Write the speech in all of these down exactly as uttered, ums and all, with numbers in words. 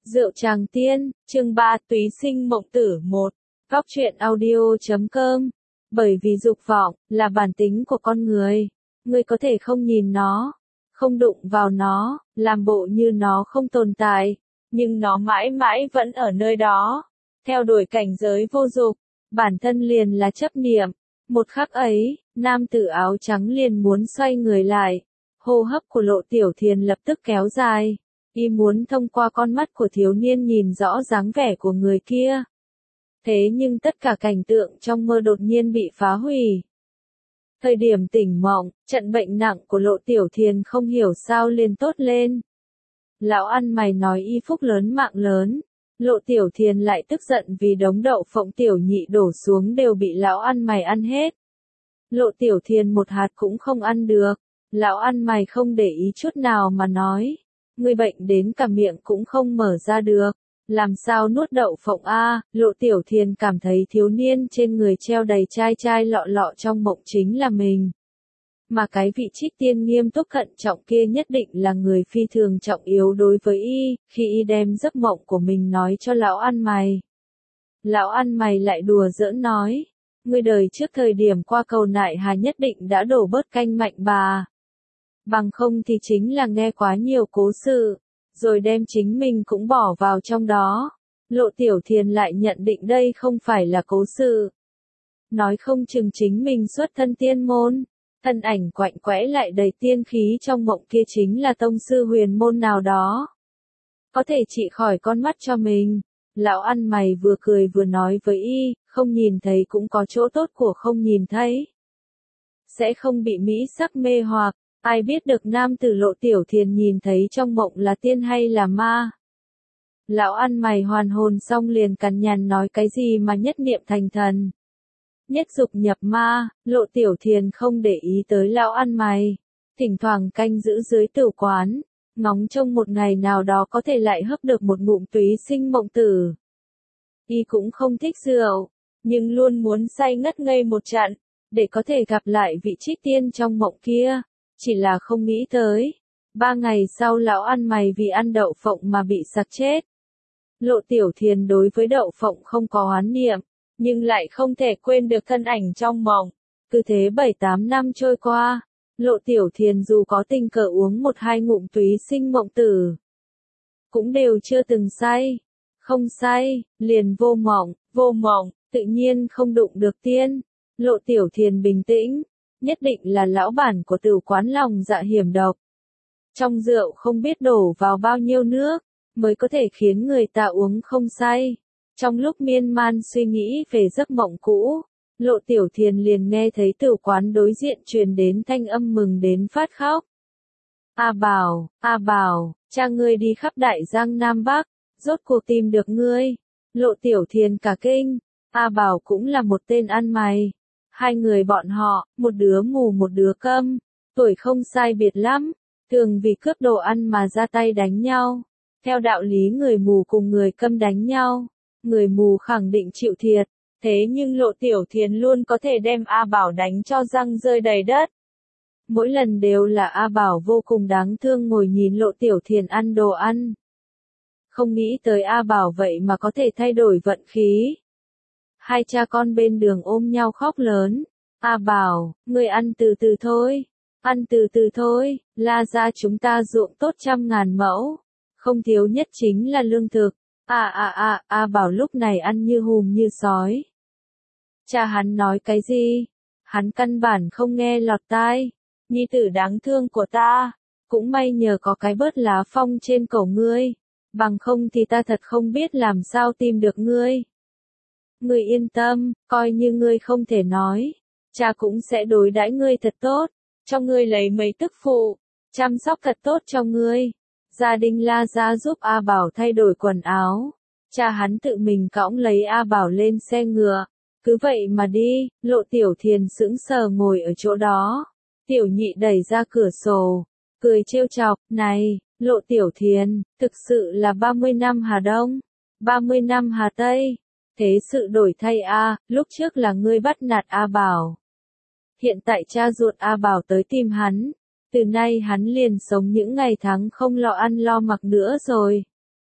Rượu Tràng Tiên, chương ba Túy Sinh Mộng Tử một. Góc truyện audio chấm com. Bởi vì dục vọng, là bản tính của con người. Ngươi có thể không nhìn nó, không đụng vào nó, làm bộ như nó không tồn tại. Nhưng nó mãi mãi vẫn ở nơi đó. Theo đuổi cảnh giới vô dục, bản thân liền là chấp niệm. Một khắc ấy, nam tử áo trắng liền muốn xoay người lại. Hô hấp của Lộ Tiểu Thiền lập tức kéo dài. Y muốn thông qua con mắt của thiếu niên nhìn rõ dáng vẻ của người kia. Thế nhưng tất cả cảnh tượng trong mơ đột nhiên bị phá hủy. Thời điểm tỉnh mộng, trận bệnh nặng của Lộ Tiểu Thiền không hiểu sao liền tốt lên. Lão ăn mày nói y phúc lớn mạng lớn. Lộ Tiểu Thiền lại tức giận vì đống đậu phộng tiểu nhị đổ xuống đều bị lão ăn mày ăn hết. Lộ Tiểu Thiền một hạt cũng không ăn được. Lão ăn mày không để ý chút nào mà nói. Người bệnh đến cả miệng cũng không mở ra được. Làm sao nuốt đậu phộng a? Lộ Tiểu Thiền cảm thấy thiếu niên trên người treo đầy chai chai lọ lọ trong mộng chính là mình. Mà cái vị Trích Tiên nghiêm túc cẩn trọng kia nhất định là người phi thường trọng yếu đối với y, khi y đem giấc mộng của mình nói cho lão ăn mày. Lão ăn mày lại đùa giỡn nói, người đời trước thời điểm qua cầu nại hà nhất định đã đổ bớt canh mạnh bà. Bằng không thì chính là nghe quá nhiều cố sự, rồi đem chính mình cũng bỏ vào trong đó. Lộ Tiểu Thiền lại nhận định đây không phải là cố sự. Nói không chừng chính mình xuất thân tiên môn, thân ảnh quạnh quẽ lại đầy tiên khí trong mộng kia chính là tông sư huyền môn nào đó. Có thể trị khỏi con mắt cho mình. Lão ăn mày vừa cười vừa nói với y, không nhìn thấy cũng có chỗ tốt của không nhìn thấy. Sẽ không bị mỹ sắc mê hoặc. Ai biết được nam tử Lộ Tiểu Thiền nhìn thấy trong mộng là tiên hay là ma. Lão ăn mày hoàn hồn xong liền cằn nhằn nói cái gì mà nhất niệm thành thần. Nhất dục nhập ma. Lộ Tiểu Thiền không để ý tới lão ăn mày. Thỉnh thoảng canh giữ dưới tử quán. Ngóng trông một ngày nào đó có thể lại hấp được một ngụm túy sinh mộng tử. Y cũng không thích rượu, nhưng luôn muốn say ngất ngây một trận, để có thể gặp lại vị Trích Tiên trong mộng kia. Chỉ là không nghĩ tới. Ba ngày sau lão ăn mày vì ăn đậu phộng mà bị sặc chết. Lộ Tiểu Thiền đối với đậu phộng không có oán niệm, nhưng lại không thể quên được thân ảnh trong mộng. Cứ thế bảy tám năm trôi qua, Lộ Tiểu Thiền dù có tình cờ uống một hai ngụm túy sinh mộng tử, cũng đều chưa từng say. Không say, liền vô mộng, vô mộng, tự nhiên không đụng được tiên. Lộ Tiểu Thiền bình tĩnh. Nhất định là lão bản của tử quán lòng dạ hiểm độc. Trong rượu không biết đổ vào bao nhiêu nước, mới có thể khiến người ta uống không say. Trong lúc miên man suy nghĩ về giấc mộng cũ, Lộ Tiểu Thiền liền nghe thấy tử quán đối diện truyền đến thanh âm mừng đến phát khóc. A Bảo, A Bảo, cha ngươi đi khắp Đại Giang Nam Bắc, rốt cuộc tìm được ngươi. Lộ Tiểu Thiền cả kinh, A Bảo cũng là một tên ăn mày. Hai người bọn họ, một đứa mù một đứa câm, tuổi không sai biệt lắm, thường vì cướp đồ ăn mà ra tay đánh nhau. Theo đạo lý người mù cùng người câm đánh nhau, người mù khẳng định chịu thiệt, thế nhưng Lộ Tiểu Thiền luôn có thể đem A Bảo đánh cho răng rơi đầy đất. Mỗi lần đều là A Bảo vô cùng đáng thương ngồi nhìn Lộ Tiểu Thiền ăn đồ ăn. Không nghĩ tới A Bảo vậy mà có thể thay đổi vận khí. Hai cha con bên đường ôm nhau khóc lớn. A Bảo, ngươi ăn từ từ thôi. Ăn từ từ thôi, La gia chúng ta ruộng tốt trăm ngàn mẫu. Không thiếu nhất chính là lương thực. À à à, A Bảo lúc này ăn như hùm như sói. Cha hắn nói cái gì? Hắn căn bản không nghe lọt tai. Nhi tử đáng thương của ta. Cũng may nhờ có cái bớt lá phong trên cổ ngươi. Bằng không thì ta thật không biết làm sao tìm được ngươi. Ngươi yên tâm, coi như ngươi không thể nói, cha cũng sẽ đối đãi ngươi thật tốt, cho ngươi lấy mấy tức phụ, chăm sóc thật tốt cho ngươi. Gia đình La gia giúp A Bảo thay đổi quần áo, cha hắn tự mình cõng lấy A Bảo lên xe ngựa, cứ vậy mà đi. Lộ Tiểu Thiền sững sờ ngồi ở chỗ đó. Tiểu nhị đẩy ra cửa sổ, cười trêu chọc, này, Lộ Tiểu Thiền, thực sự là ba mươi năm Hà Đông, ba mươi năm Hà Tây. Thế sự đổi thay a, lúc trước là ngươi bắt nạt A Bảo. Hiện tại cha ruột A Bảo tới tìm hắn. Từ nay hắn liền sống những ngày tháng không lo ăn lo mặc nữa rồi.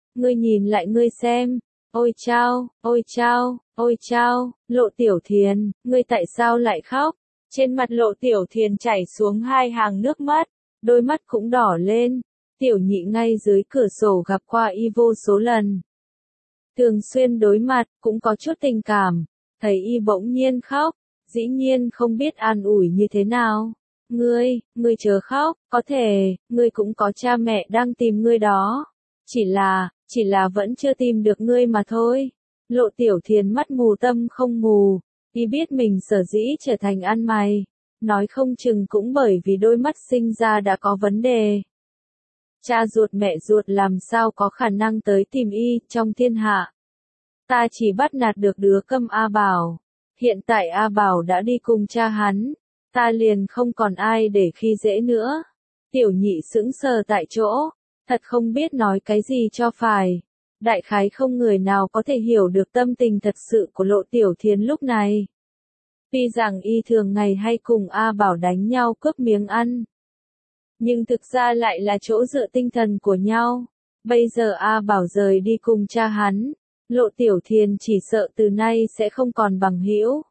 Ngươi nhìn lại ngươi xem. Ôi chao, ôi chao, ôi chao, Lộ Tiểu Thiền, ngươi tại sao lại khóc? Trên mặt Lộ Tiểu Thiền chảy xuống hai hàng nước mắt, đôi mắt cũng đỏ lên. Tiểu Nhị ngay dưới cửa sổ gặp qua y vô số lần. Thường xuyên đối mặt, cũng có chút tình cảm, thấy y bỗng nhiên khóc, dĩ nhiên không biết an ủi như thế nào. Ngươi, ngươi chớ khóc, có thể, ngươi cũng có cha mẹ đang tìm ngươi đó. Chỉ là, chỉ là vẫn chưa tìm được ngươi mà thôi. Lộ Tiểu Thiền mắt mù tâm không mù, y biết mình sở dĩ trở thành ăn mày. Nói không chừng cũng bởi vì đôi mắt sinh ra đã có vấn đề. Cha ruột mẹ ruột làm sao có khả năng tới tìm y trong thiên hạ. Ta chỉ bắt nạt được đứa câm A Bảo. Hiện tại A Bảo đã đi cùng cha hắn. Ta liền không còn ai để khi dễ nữa. Tiểu Nhị sững sờ tại chỗ. Thật không biết nói cái gì cho phải. Đại khái không người nào có thể hiểu được tâm tình thật sự của Lộ Tiểu Thiền lúc này. Tuy rằng y thường ngày hay cùng A Bảo đánh nhau cướp miếng ăn. Nhưng thực ra lại là chỗ dựa tinh thần của nhau. Bây giờ A Bảo rời đi cùng cha hắn. Lộ Tiểu Thiền chỉ sợ từ nay sẽ không còn bằng hữu.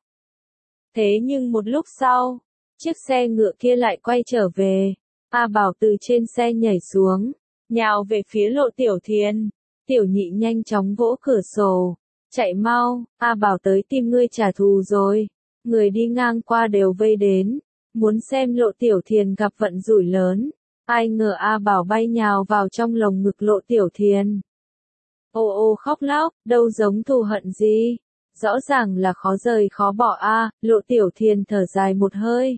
Thế nhưng một lúc sau, chiếc xe ngựa kia lại quay trở về. A Bảo từ trên xe nhảy xuống, nhào về phía Lộ Tiểu Thiền. Tiểu Nhị nhanh chóng vỗ cửa sổ. Chạy mau, A Bảo tới tìm ngươi trả thù rồi. Người đi ngang qua đều vây đến. Muốn xem Lộ Tiểu Thiền gặp vận rủi lớn. Ai ngờ A Bảo bay nhào vào trong lồng ngực Lộ Tiểu Thiền. Ô ô khóc lóc, đâu giống thù hận gì. Rõ ràng là khó rời khó bỏ A, Lộ Tiểu Thiền thở dài một hơi.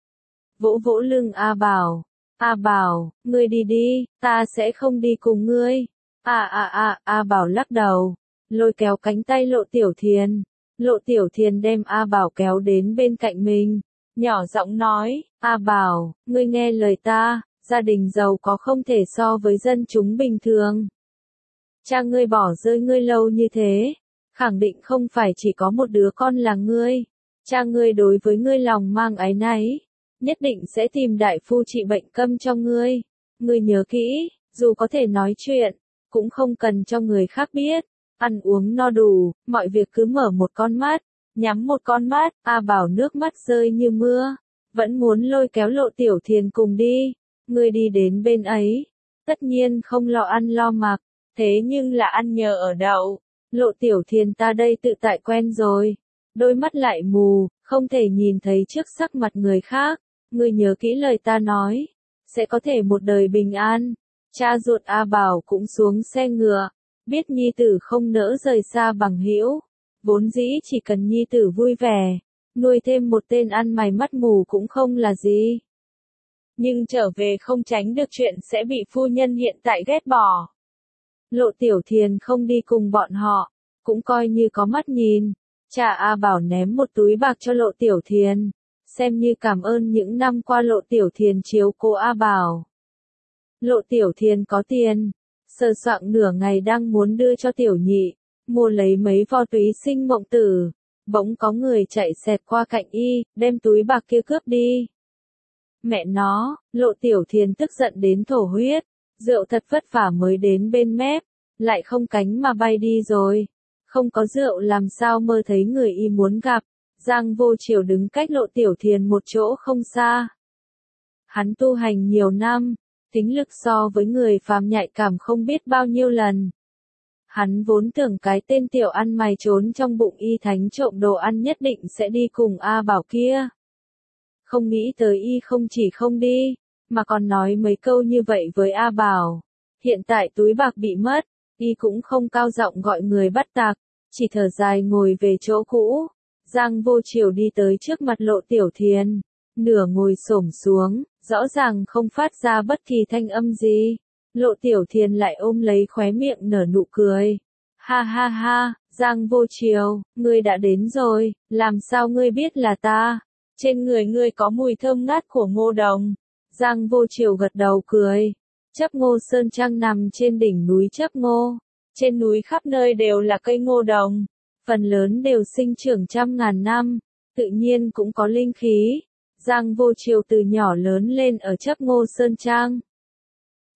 Vỗ vỗ lưng A Bảo. A Bảo, ngươi đi đi, ta sẽ không đi cùng ngươi. A a a, A Bảo lắc đầu. Lôi kéo cánh tay Lộ Tiểu Thiền. Lộ Tiểu Thiền đem A Bảo kéo đến bên cạnh mình. Nhỏ giọng nói, A Bảo, ngươi nghe lời ta, gia đình giàu có không thể so với dân chúng bình thường. Cha ngươi bỏ rơi ngươi lâu như thế, khẳng định không phải chỉ có một đứa con là ngươi. Cha ngươi đối với ngươi lòng mang áy náy, nhất định sẽ tìm đại phu trị bệnh câm cho ngươi. Ngươi nhớ kỹ, dù có thể nói chuyện, cũng không cần cho người khác biết. Ăn uống no đủ, mọi việc cứ mở một con mắt, nhắm một con mắt. A Bảo nước mắt rơi như mưa, vẫn muốn lôi kéo Lộ Tiểu Thiền cùng đi. Ngươi đi đến bên ấy, tất nhiên không lo ăn lo mặc, thế nhưng là ăn nhờ ở đậu. Lộ Tiểu Thiền ta đây tự tại quen rồi, đôi mắt lại mù, không thể nhìn thấy trước sắc mặt người khác. Ngươi nhớ kỹ lời ta nói, sẽ có thể một đời bình an. Cha ruột A Bảo cũng xuống xe ngựa, biết nhi tử không nỡ rời xa bằng hữu, vốn dĩ chỉ cần nhi tử vui vẻ, nuôi thêm một tên ăn mày mắt mù cũng không là gì. Nhưng trở về không tránh được chuyện sẽ bị phu nhân hiện tại ghét bỏ. Lộ Tiểu Thiền không đi cùng bọn họ, cũng coi như có mắt nhìn. Cha A Bảo ném một túi bạc cho Lộ Tiểu Thiền, xem như cảm ơn những năm qua Lộ Tiểu Thiền chiếu cố A Bảo. Lộ Tiểu Thiền có tiền, sờ soạng nửa ngày đang muốn đưa cho Tiểu Nhị, mua lấy mấy vo túy sinh mộng tử, bỗng có người chạy xẹt qua cạnh y, đem túi bạc kia cướp đi. Mẹ nó, Lộ Tiểu Thiền tức giận đến thổ huyết, rượu thật vất vả mới đến bên mép, lại không cánh mà bay đi rồi. Không có rượu làm sao mơ thấy người y muốn gặp. Giang Vô Triều đứng cách Lộ Tiểu Thiền một chỗ không xa. Hắn tu hành nhiều năm, tính lực so với người phàm nhạy cảm không biết bao nhiêu lần. Hắn vốn tưởng cái tên tiểu ăn mày trốn trong bụng y thánh trộm đồ ăn nhất định sẽ đi cùng A Bảo kia. Không nghĩ tới y không chỉ không đi, mà còn nói mấy câu như vậy với A Bảo. Hiện tại túi bạc bị mất, y cũng không cao giọng gọi người bắt tạc, chỉ thở dài ngồi về chỗ cũ. Giang Vô Triều đi tới trước mặt Lộ Tiểu Thiền, nửa ngồi xổm xuống, rõ ràng không phát ra bất kỳ thanh âm gì. Lộ Tiểu Thiền lại ôm lấy khóe miệng nở nụ cười. Ha ha ha, Giang Vô Triều, ngươi đã đến rồi, làm sao ngươi biết là ta? Trên người ngươi có mùi thơm ngát của ngô đồng. Giang Vô Triều gật đầu cười. Chấp Ngô Sơn Trang nằm trên đỉnh núi Chấp Ngô. Trên núi khắp nơi đều là cây ngô đồng. Phần lớn đều sinh trưởng trăm ngàn năm, tự nhiên cũng có linh khí. Giang Vô Triều từ nhỏ lớn lên ở Chấp Ngô Sơn Trang.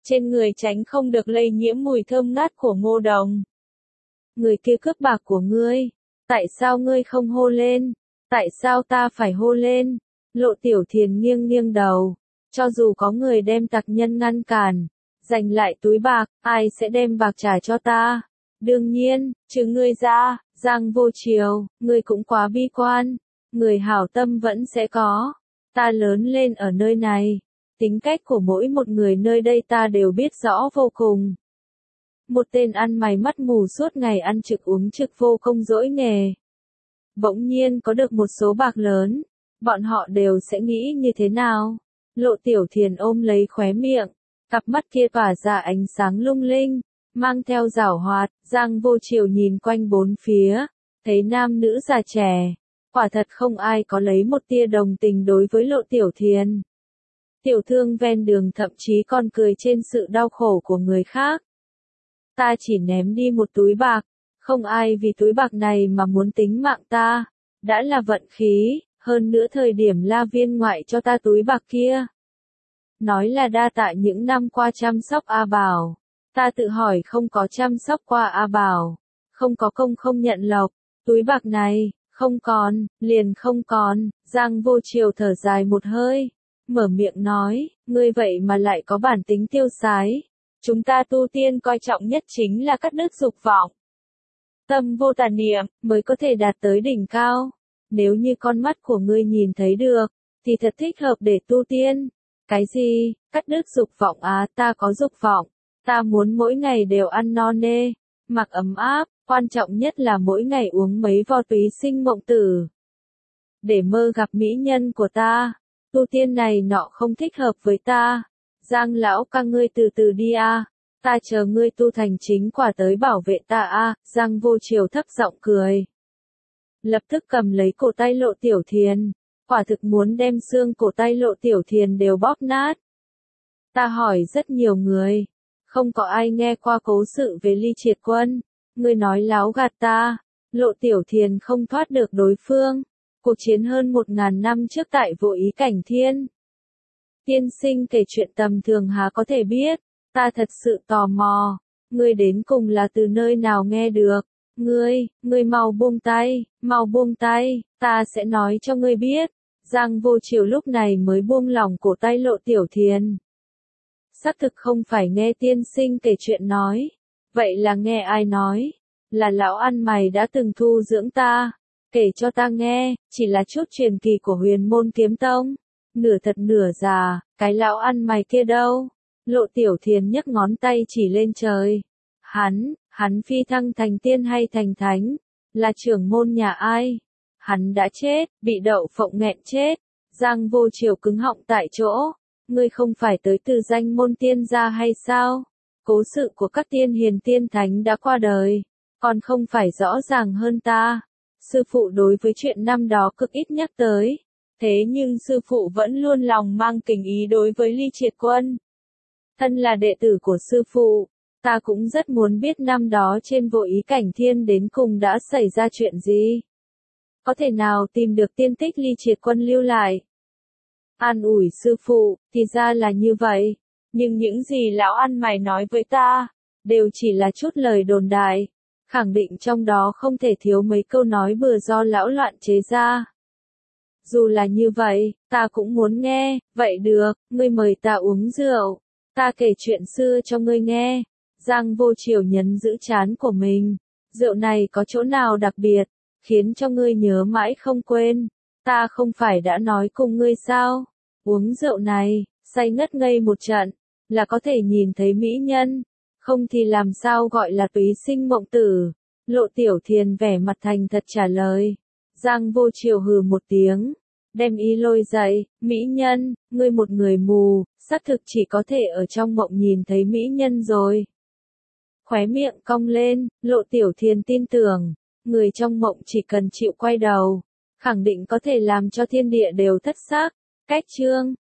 trên người tránh không được lây nhiễm mùi thơm ngát của Ngô Đồng. Người kia cướp bạc của ngươi, tại sao ngươi không hô lên, tại sao ta phải hô lên? Lộ Tiểu Thiền nghiêng nghiêng đầu, cho dù có người đem tặc nhân ngăn cản, giành lại túi bạc, ai sẽ đem bạc trả cho ta? Đương nhiên, trừ ngươi ra, Giang Vô Triều, ngươi cũng quá bi quan, người hảo tâm vẫn sẽ có. Ta lớn lên ở nơi này, tính cách của mỗi một người nơi đây ta đều biết rõ vô cùng. Một tên ăn mày mắt mù suốt ngày ăn trực uống trực vô công dỗi nghề. Bỗng nhiên có được một số bạc lớn, bọn họ đều sẽ nghĩ như thế nào? Lộ Tiểu Thiền ôm lấy khóe miệng, cặp mắt kia tỏa ra ánh sáng lung linh, mang theo giảo hoạt. Giang Vô Triều nhìn quanh bốn phía, thấy nam nữ già trẻ, quả thật không ai có lấy một tia đồng tình đối với Lộ Tiểu Thiền. Tiểu thương ven đường thậm chí còn cười trên sự đau khổ của người khác. Ta chỉ ném đi một túi bạc, không ai vì túi bạc này mà muốn tính mạng ta, đã là vận khí, hơn nữa thời điểm La Viên ngoại cho ta túi bạc kia. Nói là đa tạ những năm qua chăm sóc A Bảo, ta tự hỏi không có chăm sóc qua A Bảo, không có công không nhận lộc, túi bạc này, không còn, liền không còn. Giang Vô Triều thở dài một hơi, mở miệng nói, ngươi vậy mà lại có bản tính tiêu sái. Chúng ta tu tiên coi trọng nhất chính là cắt đứt dục vọng. Tâm vô tà niệm, mới có thể đạt tới đỉnh cao. Nếu như con mắt của ngươi nhìn thấy được, thì thật thích hợp để tu tiên. Cái gì, cắt đứt dục vọng à, ta có dục vọng. Ta muốn mỗi ngày đều ăn no nê, mặc ấm áp, quan trọng nhất là mỗi ngày uống mấy vo túy sinh mộng tử. Để mơ gặp mỹ nhân của ta, tu tiên này nọ không thích hợp với ta. Giang lão ca ngươi từ từ đi a, ta chờ ngươi tu thành chính quả tới bảo vệ ta a. Giang Vô Triều thấp giọng cười, lập tức cầm lấy cổ tay Lộ Tiểu Thiền, quả thực muốn đem xương cổ tay Lộ Tiểu Thiền đều bóp nát. Ta hỏi rất nhiều người, không có ai nghe qua cố sự về Ly Triệt Quân, ngươi nói láo gạt ta. Lộ Tiểu Thiền không thoát được đối phương, cuộc chiến hơn một ngàn năm trước tại Vô Ý Cảnh Thiên. Tiên sinh kể chuyện tầm thường há có thể biết, ta thật sự tò mò, ngươi đến cùng là từ nơi nào nghe được, ngươi, ngươi mau buông tay, mau buông tay, ta sẽ nói cho ngươi biết. Giang Vô Triều lúc này mới buông lỏng cổ tay Lộ Tiểu Thiền. Xác thực không phải nghe tiên sinh kể chuyện nói, vậy là nghe ai nói, là lão ăn mày đã từng thu dưỡng ta, kể cho ta nghe, chỉ là chút truyền kỳ của Huyền Môn Kiếm Tông. Nửa thật nửa giả, cái lão ăn mày kia đâu? Lộ Tiểu Thiền nhấc ngón tay chỉ lên trời. Hắn, hắn phi thăng thành tiên hay thành thánh? Là trưởng môn nhà ai? Hắn đã chết, bị đậu phộng nghẹn chết. Giang Vô Triều cứng họng tại chỗ. Ngươi không phải tới từ danh môn tiên gia hay sao? Cố sự của các tiên hiền tiên thánh đã qua đời, còn không phải rõ ràng hơn ta. Sư phụ đối với chuyện năm đó cực ít nhắc tới. Thế nhưng sư phụ vẫn luôn lòng mang kính ý đối với Ly Triệt Quân. Thân là đệ tử của sư phụ, ta cũng rất muốn biết năm đó trên Vô Ý Cảnh Thiên đến cùng đã xảy ra chuyện gì. Có thể nào tìm được tiên tích Ly Triệt Quân lưu lại? An ủi sư phụ, thì ra là như vậy. Nhưng những gì lão ăn mày nói với ta, đều chỉ là chút lời đồn đại. Khẳng định trong đó không thể thiếu mấy câu nói bừa do lão loạn chế ra. Dù là như vậy, ta cũng muốn nghe. Vậy được, ngươi mời ta uống rượu, ta kể chuyện xưa cho ngươi nghe. Giang Vô Triều nhấn giữ trán của mình. Rượu này có chỗ nào đặc biệt, khiến cho ngươi nhớ mãi không quên? Ta không phải đã nói cùng ngươi sao? Uống rượu này, say ngất ngây một trận, là có thể nhìn thấy mỹ nhân, không thì làm sao gọi là túy sinh mộng tử. Lộ Tiểu Thiền vẻ mặt thành thật trả lời. Giang Vô Triều hừ một tiếng, đem y lôi dậy. Mỹ nhân, ngươi một người mù, xác thực chỉ có thể ở trong mộng nhìn thấy mỹ nhân rồi. Khóe miệng cong lên, Lộ Tiểu Thiền tin tưởng, người trong mộng chỉ cần chịu quay đầu, khẳng định có thể làm cho thiên địa đều thất sắc. Cách chương